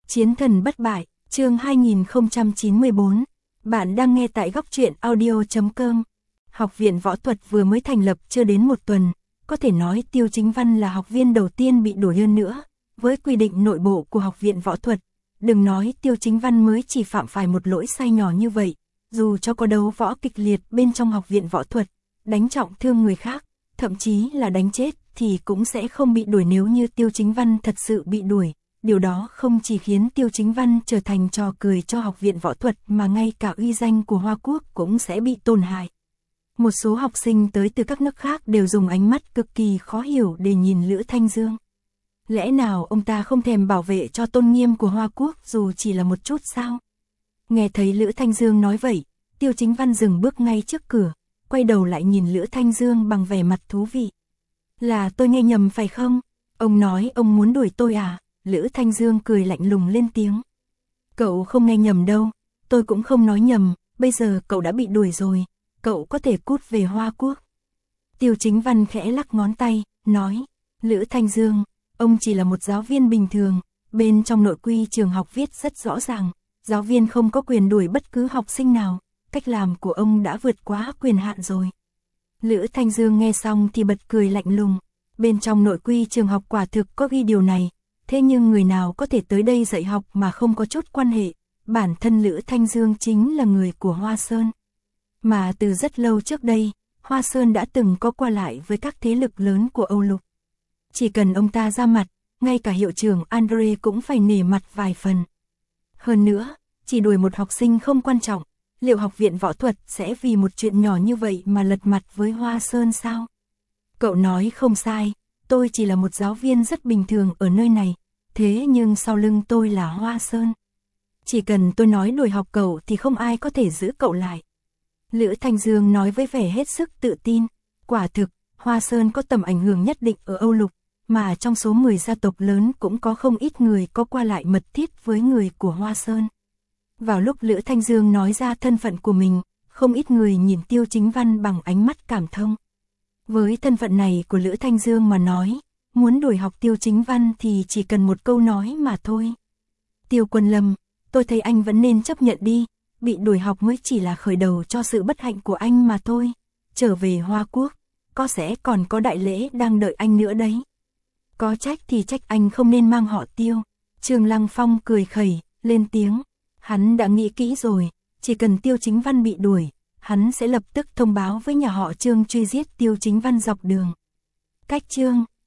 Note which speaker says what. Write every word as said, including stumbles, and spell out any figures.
Speaker 1: Chiến thần bất bại, chương hai nghìn không trăm chín mươi bốn. Bạn đang nghe tại góc truyện audio chấm com. Học viện võ thuật vừa mới thành lập chưa đến một tuần, có thể nói Tiêu Chính Văn là học viên đầu tiên bị đuổi hơn nữa. Với quy định nội bộ của học viện võ thuật, đừng nói Tiêu Chính Văn mới chỉ phạm phải một lỗi sai nhỏ như vậy, dù cho có đấu võ kịch liệt bên trong học viện võ thuật, đánh trọng thương người khác, thậm chí là đánh chết thì cũng sẽ không bị đuổi. Nếu như Tiêu Chính Văn thật sự bị đuổi, điều đó không chỉ khiến Tiêu Chính Văn trở thành trò cười cho học viện võ thuật mà ngay cả uy danh của Hoa Quốc cũng sẽ bị tổn hại. Một số học sinh tới từ các nước khác đều dùng ánh mắt cực kỳ khó hiểu để nhìn Lữ Thanh Dương. Lẽ nào ông ta không thèm bảo vệ cho tôn nghiêm của Hoa Quốc dù chỉ là một chút sao? Nghe thấy Lữ Thanh Dương nói vậy, Tiêu Chính Văn dừng bước ngay trước cửa, quay đầu lại nhìn Lữ Thanh Dương bằng vẻ mặt thú vị. Là tôi nghe nhầm phải không? Ông nói ông muốn đuổi tôi à? Lữ Thanh Dương cười lạnh lùng lên tiếng. Cậu không nghe nhầm đâu, tôi cũng không nói nhầm, bây giờ cậu đã bị đuổi rồi, cậu có thể cút về Hoa Quốc. Tiêu Chính Văn khẽ lắc ngón tay, nói, Lữ Thanh Dương, ông chỉ là một giáo viên bình thường, bên trong nội quy trường học viết rất rõ ràng, giáo viên không có quyền đuổi bất cứ học sinh nào, cách làm của ông đã vượt quá quyền hạn rồi. Lữ Thanh Dương nghe xong thì bật cười lạnh lùng, bên trong nội quy trường học quả thực có ghi điều này. Thế nhưng người nào có thể tới đây dạy học mà không có chút quan hệ, bản thân Lữ Thanh Dương chính là người của Hoa Sơn. Mà từ rất lâu trước đây, Hoa Sơn đã từng có qua lại với các thế lực lớn của Âu Lục. Chỉ cần ông ta ra mặt, ngay cả hiệu trưởng Andre cũng phải nể mặt vài phần. Hơn nữa, chỉ đuổi một học sinh không quan trọng, liệu học viện võ thuật sẽ vì một chuyện nhỏ như vậy mà lật mặt với Hoa Sơn sao? Cậu nói không sai. Tôi chỉ là một giáo viên rất bình thường ở nơi này, thế nhưng sau lưng tôi là Hoa Sơn. Chỉ cần tôi nói đuổi học cậu thì không ai có thể giữ cậu lại. Lữ Thanh Dương nói với vẻ hết sức tự tin. Quả thực, Hoa Sơn có tầm ảnh hưởng nhất định ở Âu Lục, mà trong số mười gia tộc lớn cũng có không ít người có qua lại mật thiết với người của Hoa Sơn. Vào lúc Lữ Thanh Dương nói ra thân phận của mình, không ít người nhìn Tiêu Chính Văn bằng ánh mắt cảm thông. Với thân phận này của Lữ Thanh Dương mà nói, muốn đuổi học Tiêu Chính Văn thì chỉ cần một câu nói mà thôi. Tiêu Quân Lâm, tôi thấy anh vẫn nên chấp nhận đi, bị đuổi học mới chỉ là khởi đầu cho sự bất hạnh của anh mà thôi. Trở về Hoa Quốc, có sẽ còn có đại lễ đang đợi anh nữa đấy. Có trách thì trách anh không nên mang họ Tiêu. Trương Lăng Phong cười khẩy, lên tiếng. Hắn đã nghĩ kỹ rồi, chỉ cần Tiêu Chính Văn bị đuổi, hắn sẽ lập tức thông báo với nhà họ Trương truy giết Tiêu Chính Văn dọc đường. Cách Trương